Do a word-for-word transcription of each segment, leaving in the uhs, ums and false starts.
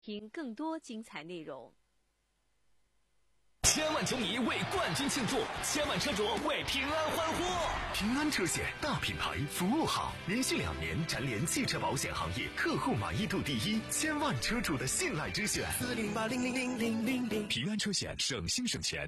听更多精彩内容。 千万球迷为冠军庆祝，千万车主为平安欢呼。 平安车险大品牌，服务好，连续两年蝉联汽车保险行业客户满意度第一，千万车主的信赖之选。 四零八零零零零零零， 平安车险，省心省钱。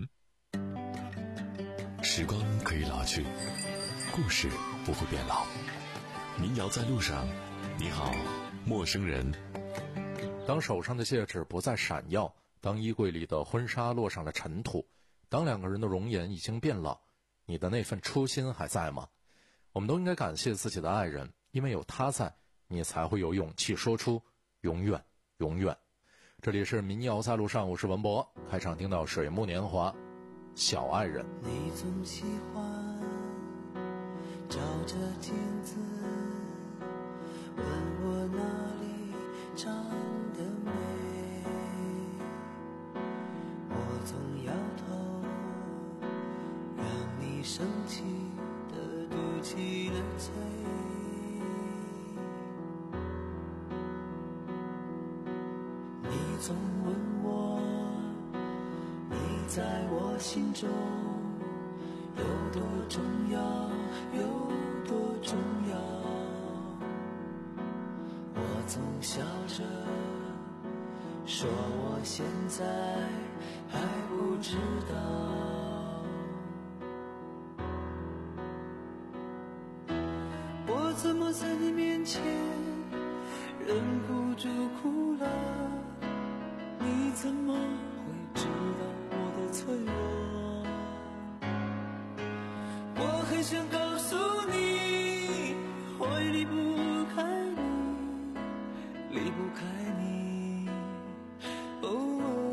时光可以老去，故事不会变老。民谣在路上，你好，陌生人。 当手上的戒指不再闪耀，当衣柜里的婚纱落上了尘土，当两个人的容颜已经变老，你的那份初心还在吗？我们都应该感谢自己的爱人，因为有他在，你才会有勇气说出永远永远。这里是民谣在路上，我是文博。开场听到水木年华，小爱人。 你总喜欢照着镜子问我哪里长得美，我总摇头，让你生气的嘟起了嘴。你总问我，你在我心中有多重要，有多重要。我总笑着说我现在还不知道，我怎么在你面前忍不住哭了，你怎么会知道我的脆弱？我很想告诉你，会离不开你，离不开你。哦哦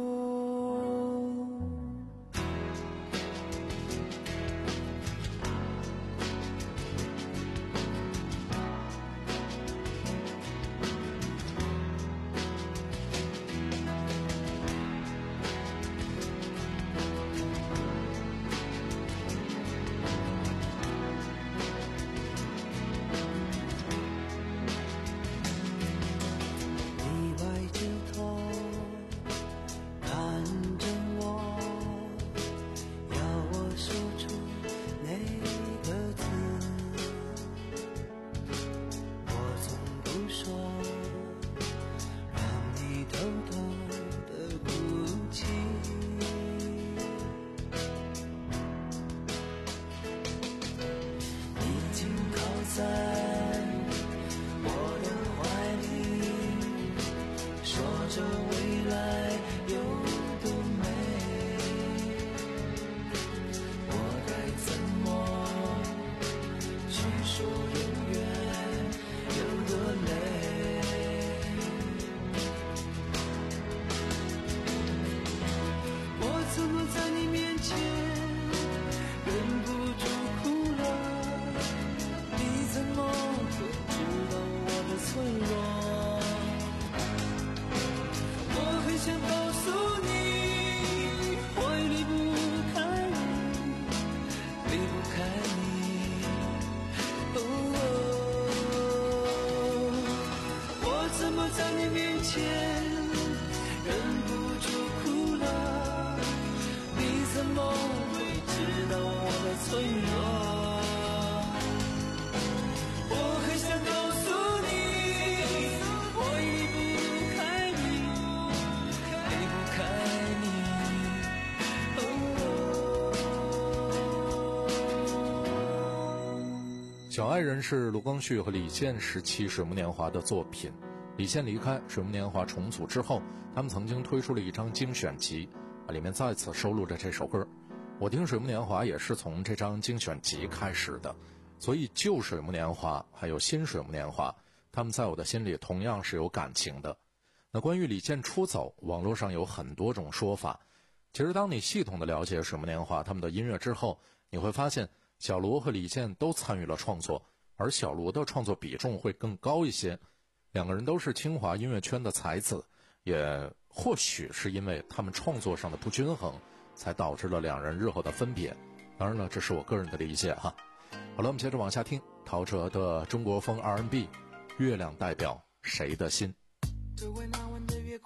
小爱人是卢光绪和李健时期水木年华的作品。李健离开，水木年华重组之后，他们曾经推出了一张精选集，里面再次收录着这首歌。我听水木年华也是从这张精选集开始的，所以旧水木年华还有新水木年华，他们在我的心里同样是有感情的。那关于李健出走，网络上有很多种说法。其实当你系统的了解水木年华他们的音乐之后，你会发现小卢和李健都参与了创作，而小卢的创作比重会更高一些。两个人都是清华音乐圈的才子，也或许是因为他们创作上的不均衡，才导致了两人日后的分别。当然了，这是我个人的理解哈。好了，我们接着往下听陶喆的中国风 R and B， 月亮代表谁的心。 这回那晚的月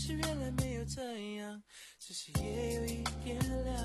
实原来没有这样，只是也有一点凉。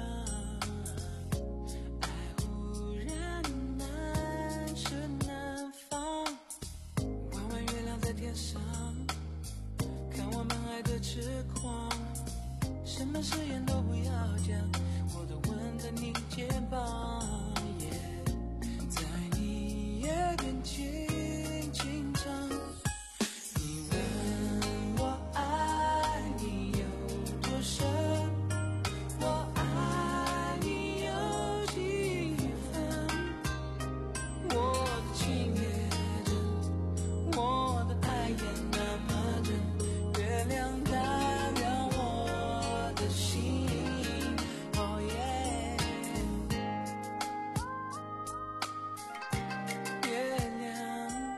爱忽然难舍难放，弯弯月亮在天上，看我们爱的痴狂。什么誓言都不要讲，我都吻在你肩膀， yeah, 在你耳边轻轻唱。你问我爱你有多深，我爱你有几分，我的情也真，我的爱也那么真，月亮代表我的心， oh yeah， 月亮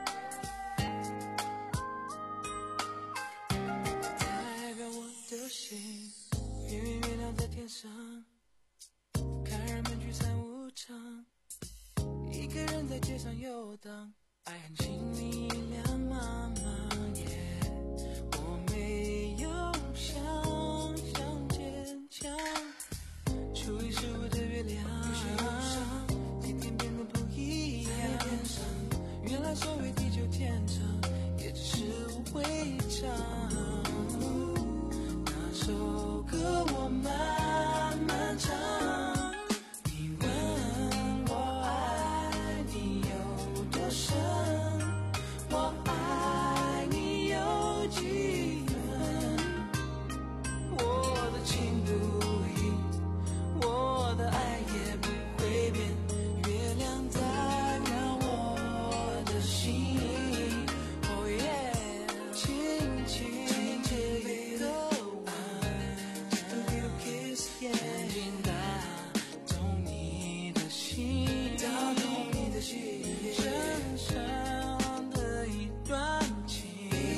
代表我的心，圆圆月亮在天上，看人们聚散无常，一个人在街上游荡，爱很轻易两茫茫， yeah， 我没有想象坚强，初一十五的月亮，今天变得不一样，原来所谓地久天长，也只是无谓唱。那首歌我慢慢唱，你问我爱你有多深，我爱你有几分，我的情不移，我的爱也不会变，月亮代表我的心， oh yeah， 轻轻地的吻， just a little kiss， yeah， 紧紧打动你的心，打动你的心，深深的一段情，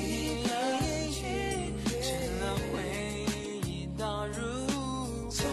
成了回忆倒入从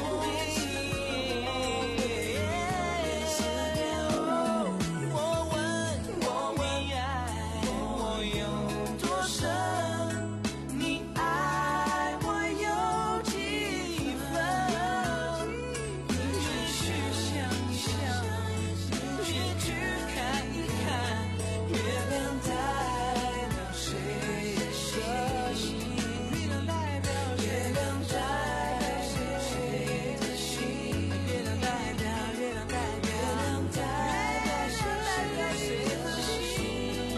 我问我问爱我有多深，你爱我有几分，你只是想一想，也去看一看，月亮代表谁的心，月亮代表月亮代表谁的心，月亮代表月亮代表月亮代表谁的心。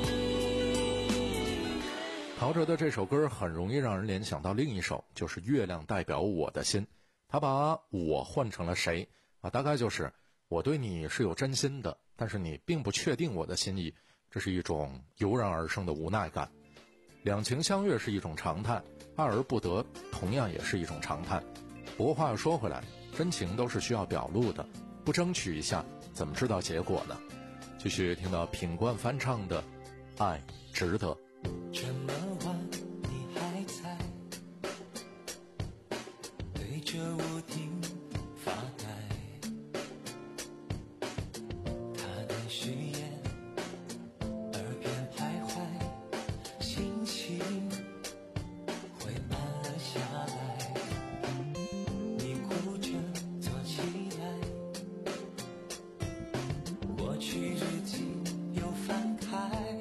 陶喆的这首歌很容易让人联想到另一首，就是《月亮代表我的心》。他把我换成了谁啊？大概就是我对你是有真心的，但是你并不确定我的心意，这是一种油然而生的无奈感。两情相悦是一种常态，爱而不得同样也是一种常态。不过话又说回来，真情都是需要表露的，不争取一下怎么知道结果呢？继续听到品冠翻唱的《爱值得》。 这么晚你还在对着屋顶发呆，他的誓言耳边徘徊，心情会慢了下来，你哭着坐起来，过去日记又翻开，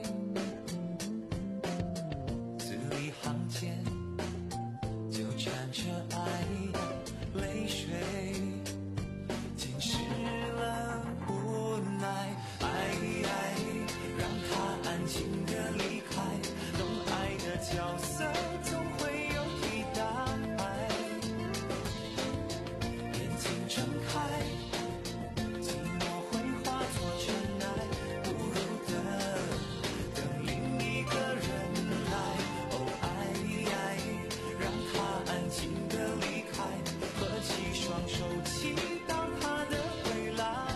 字里行间就沾着爱的泪水，浸湿了无奈，爱让他安静地离开，懂爱的角色总会有替代，眼睛睁开，寂寞会化作尘埃，不如的等另一个人来，哦爱让他安静地离开，合起双手祈祷他的回来，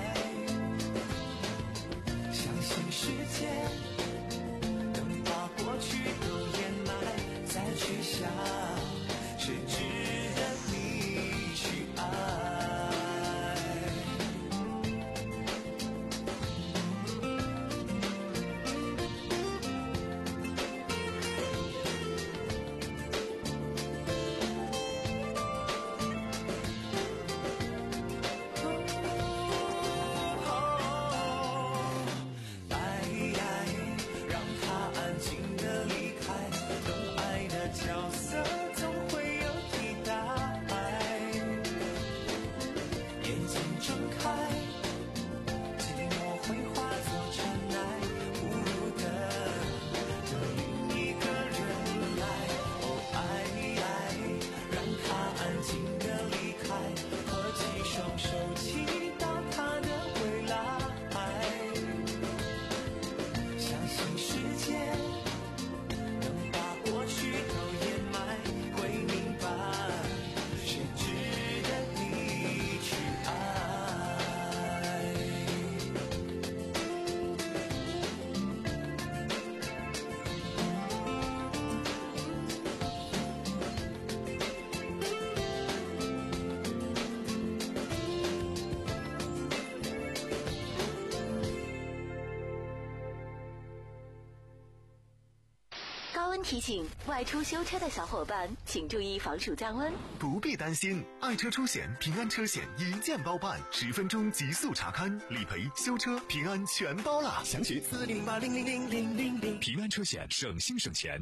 相信时间能把过去都掩埋，再去想是值得你去爱。 温提醒：外出修车的小伙伴请注意防暑降温。 不必担心，爱车出险平安车险一键包办，十分钟极速查勘、理赔、修车、平安全包啦！详询四零八零零零零零零。平安车险，省心省钱。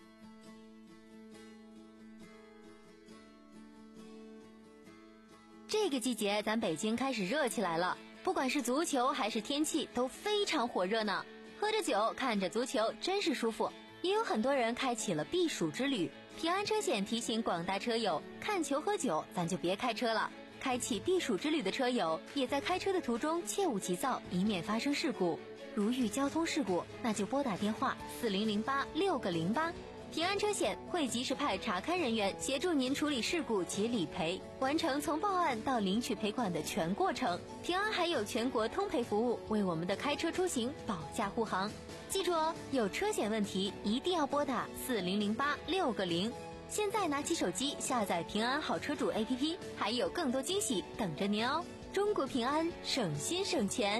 这个季节，咱北京开始热起来了，不管是足球还是天气，都非常火热呢。喝着酒，看着足球，真是舒服。也有很多人开启了避暑之旅。平安车险提醒广大车友，看球喝酒，咱就别开车了。开启避暑之旅的车友，也在开车的途中切勿急躁，以免发生事故。如遇交通事故，那就拨打电话四零零八六个零八。平安车险会及时派查勘人员协助您处理事故及理赔，完成从报案到领取赔款的全过程。平安还有全国通赔服务，为我们的开车出行保驾护航。记住哦，有车险问题一定要拨打四零零八六个零。现在拿起手机下载平安好车主 A P P， 还有更多惊喜等着您哦！中国平安，省心省钱。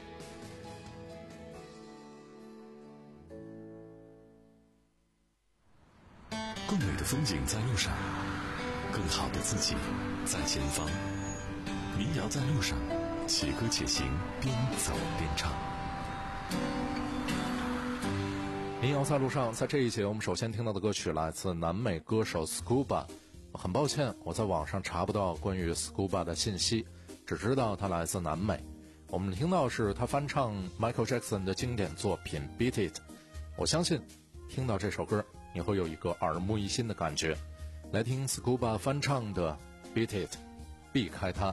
更美的风景在路上，更好的自己在前方。民谣在路上，且歌且行，边走边唱。 民谣在路上，在这一节我们首先听到的歌曲来自南美歌手 Scuba。 很抱歉，我在网上查不到关于 Scuba 的信息，只知道他来自南美。我们听到是他翻唱 Michael Jackson 的经典作品 Beat It。 我相信听到这首歌你会有一个耳目一新的感觉。来听 Scuba 翻唱的 Beat It， 避开它。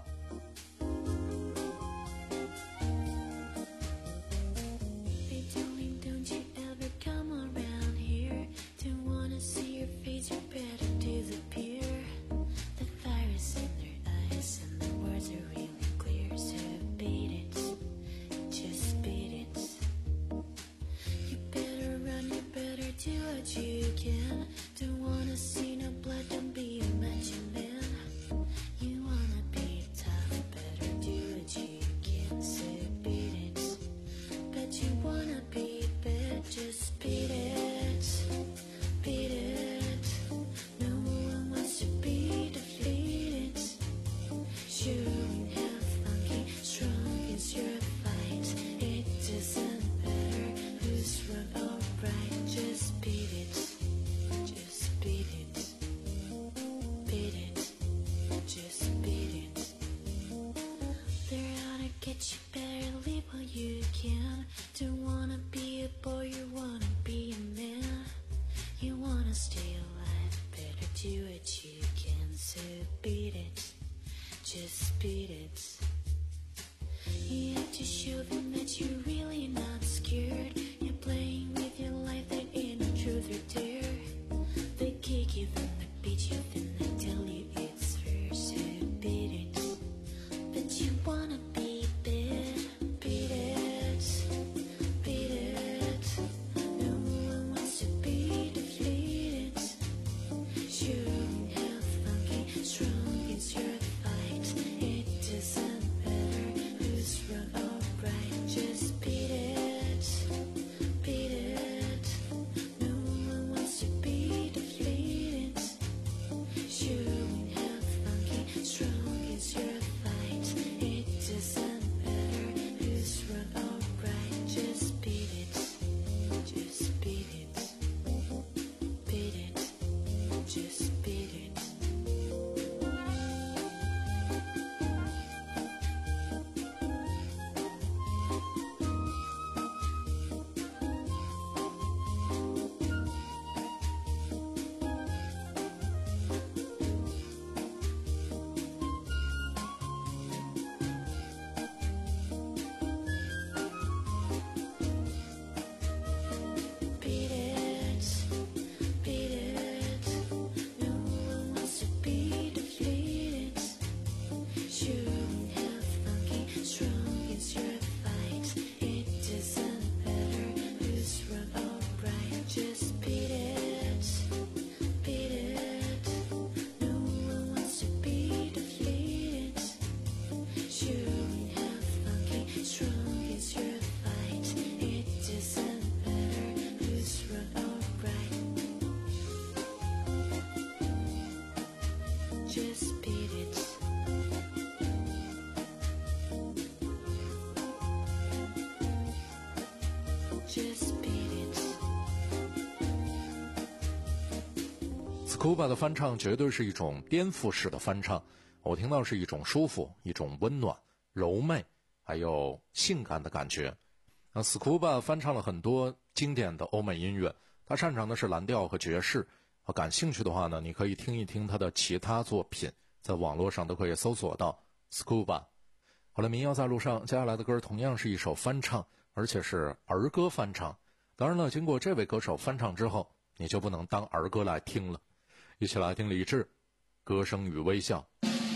Scuba 的翻唱绝对是一种颠覆式的翻唱，我听到是一种舒服、一种温暖、柔媚，还有性感的感觉。那 Scuba 翻唱了很多经典的欧美音乐，他擅长的是蓝调和爵士。感兴趣的话呢，你可以听一听他的其他作品，在网络上都可以搜索到 Scuba。 好了，民谣在路上，接下来的歌同样是一首翻唱，而且是儿歌翻唱。当然了，经过这位歌手翻唱之后，你就不能当儿歌来听了。一起来听李志，歌声与微笑。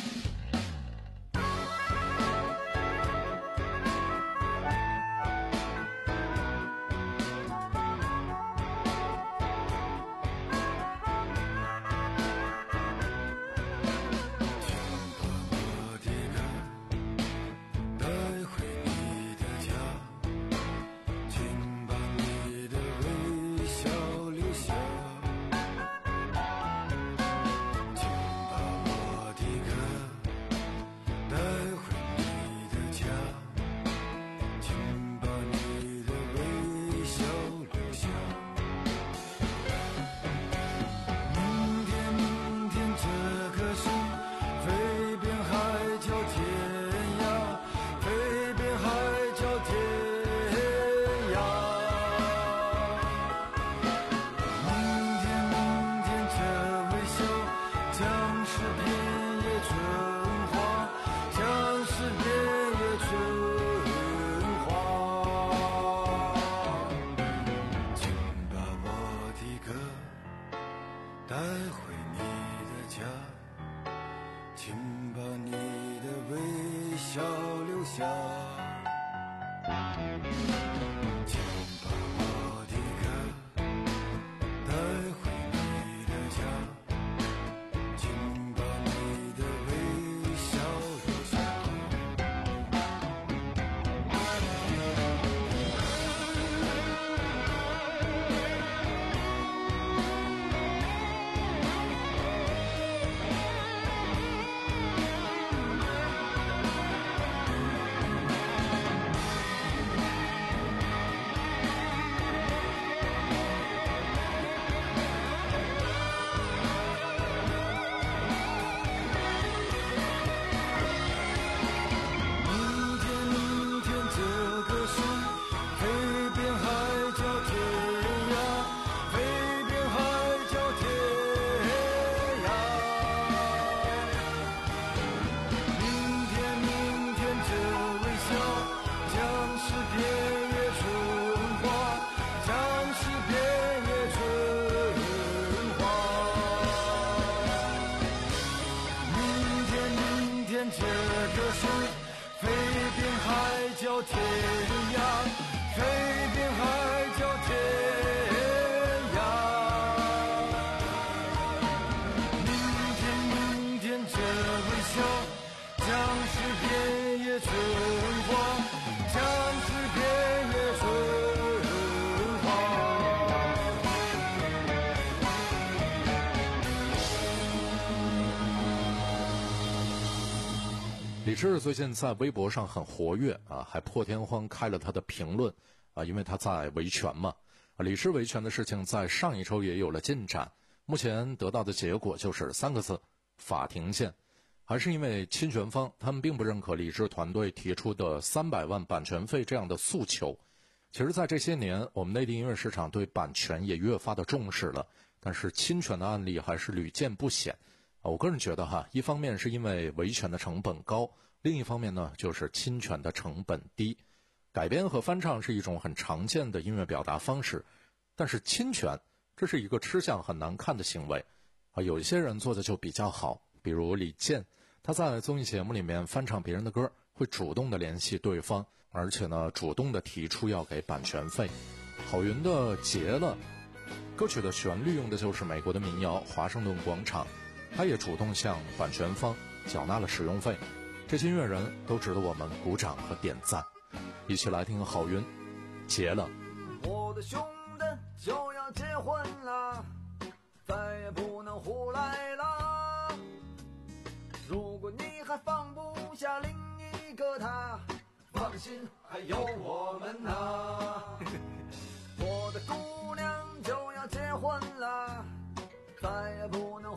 李志最近在微博上很活跃啊，还破天荒开了他的评论啊，因为他在维权嘛。啊，李志维权的事情在上一周也有了进展，目前得到的结果就是三个字：法庭见。还是因为侵权方他们并不认可李志团队提出的三百万版权费这样的诉求。其实在这些年，我们内地音乐市场对版权也越发的重视了，但是侵权的案例还是屡见不鲜。我个人觉得哈，一方面是因为维权的成本高，另一方面呢就是侵权的成本低。改编和翻唱是一种很常见的音乐表达方式，但是侵权这是一个吃相很难看的行为啊。有一些人做的就比较好，比如李健，他在综艺节目里面翻唱别人的歌，会主动的联系对方，而且呢主动的提出要给版权费。郝云的《结了》歌曲的旋律用的就是美国的民谣《华盛顿广场》，他也主动向版权方缴纳了使用费。这些音乐人都值得我们鼓掌和点赞。一起来听郝云《结了》。 我的兄弟就要结婚了，再也不能胡来了。如果你还放不下另一个他，放心，还有我们呢。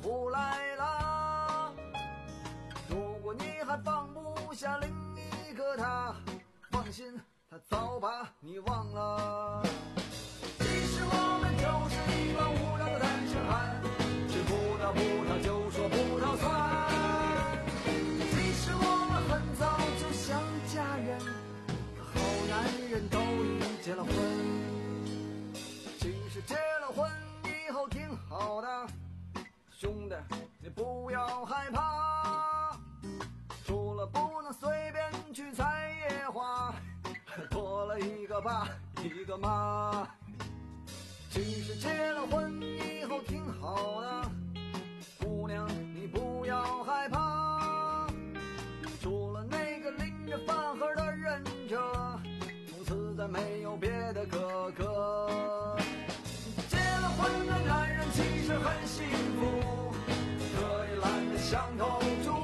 胡来了。如果你还放不下另一个他，放心，他早把你忘了。其实我们就是一帮无聊的单身汉，吃葡萄葡萄就说葡萄酸。其实我们很早就想嫁人，可好男人都已结了婚。其实结了婚以后挺好的，兄弟你不要害怕，除了不能随便去采野花，多了一个爸一个妈。其实结了婚以后挺好的，姑娘你不要害怕，除了那个拎着饭盒的忍者，从此再没有别的哥哥。结了婚的男人其实很幸福，可以懒得像头猪。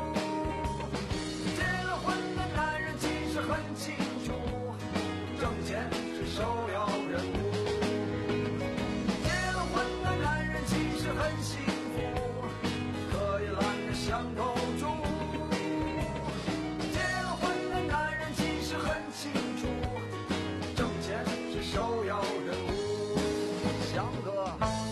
结了婚的男人其实很清楚，挣钱是首要任务。很幸福，可以懒得像头猪。结了婚的男人其实很清楚，挣钱是首要任务。翔哥。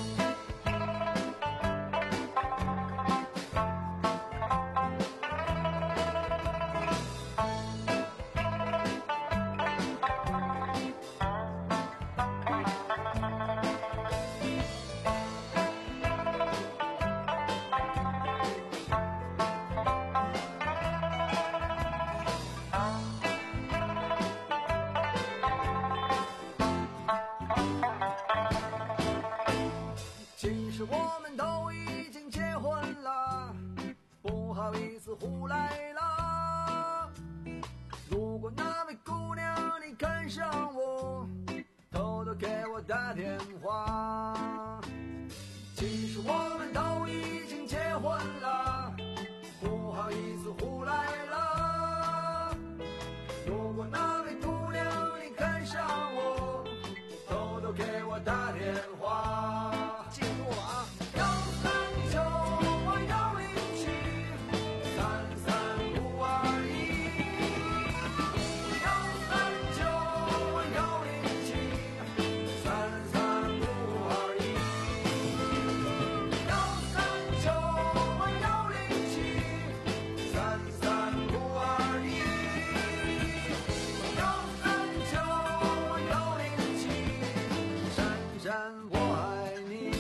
其实我们都已经结婚了，不好意思胡来了。如果那位姑娘你看上我，偷偷给我打电话。其实我们都已经结婚了，不好意思胡来了。如果那位姑娘你看上我，偷偷给我打电话。记住了啊！幺三九我幺零七三三五二一，幺三九我幺零七三三五二一，幺三九我幺零七三三五二一，幺三九我幺零七珊珊我爱你。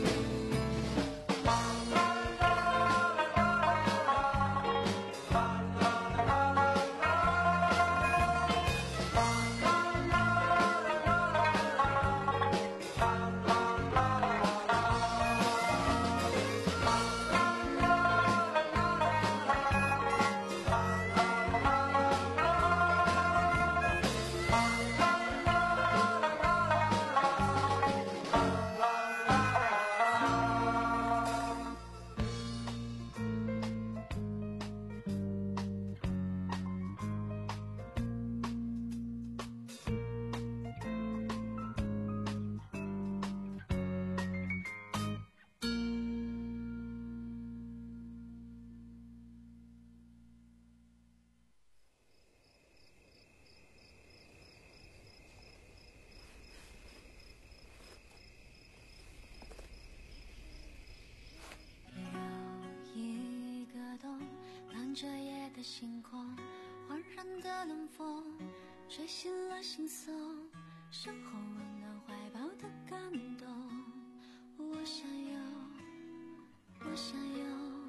这夜的星空，缓然的冷风吹醒了心松，身后温暖怀抱的感动。我想有，我想有，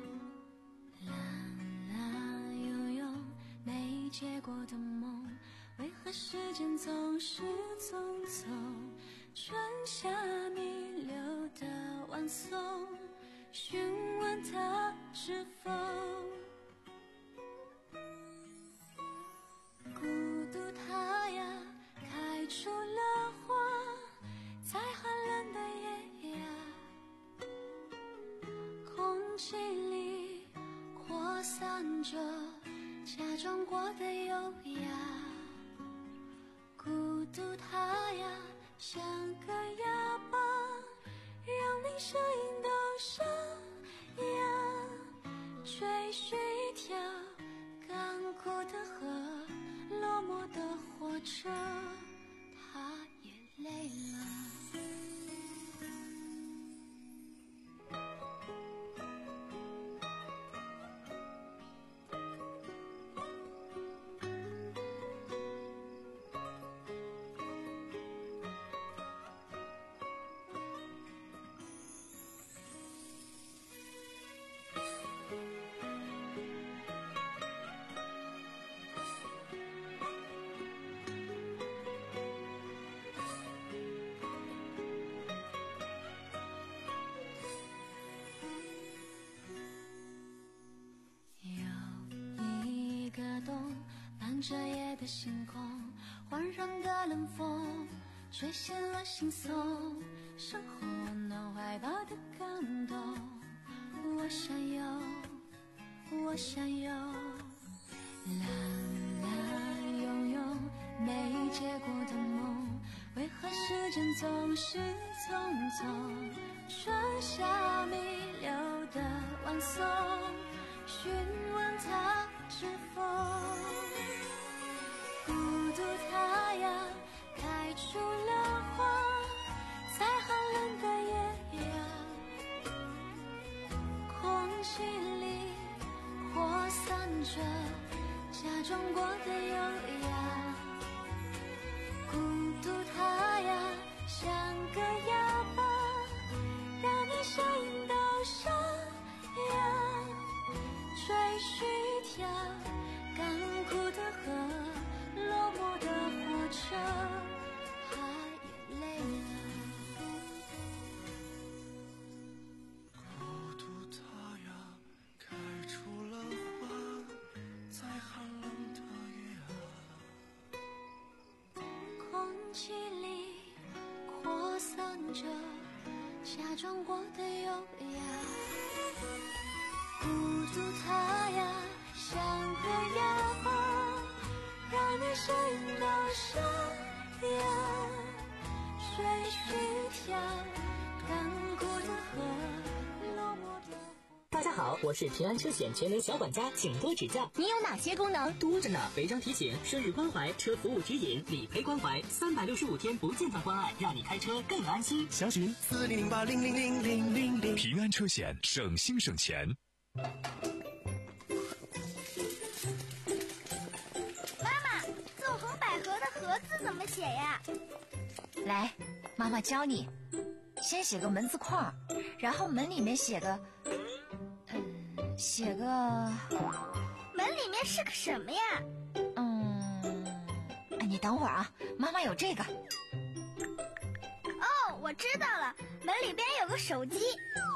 蓝蓝悠悠没结果的梦，为何时间总是匆匆？春夏弥留的晚松，询问他是否孤独，它呀开出了花，在寒冷的夜呀，空气里扩散着假装过的优雅。孤独它呀像个哑巴，让你声音都像追寻一条干枯的河，落寞的火车，它也累了。这夜的星空，环绕的冷风吹醒了心松，生活温暖怀抱的感动，我想有，我想有，啦啦拥有没结果的梦，为何时间总是匆匆，春夏弥留的晚松，询问它是否孤独太阳开出了花，在寒冷的夜呀，空气里扩散着假装过的优雅，孤独太阳像个哑巴，让你声音都沙哑，追寻一条干枯的河，落寞的火车，它也累了。 孤独它呀，开出了花，在寒冷的夜啊， 空气里扩散着假装过的优雅，孤独它呀，像个哑巴，让你声音都沙哑，追寻一条干枯的河，落寞的。 大家好，我是平安车险全能小管家，请多指教。 你有哪些功能？ 多着呢，违章提醒、顺日关怀、车服务指引、理赔关怀，三百六十五天不间断关爱，让你开车更安心。 详询四零零八零零零零零零。平安车险，省心省钱。 妈妈，纵横捭阖的阖字怎么写呀？ 来，妈妈教你。先写个门字框，然后门里面写个，嗯，写个。 门里面是个什么呀？ 嗯，哎，你等会儿啊，妈妈有这个。 哦，我知道了，门里边有个手机。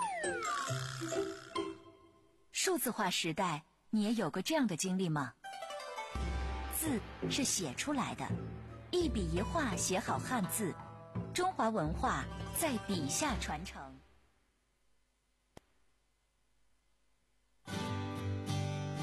数字化时代，你也有过这样的经历吗？字是写出来的，一笔一画写好汉字，中华文化在笔下传承。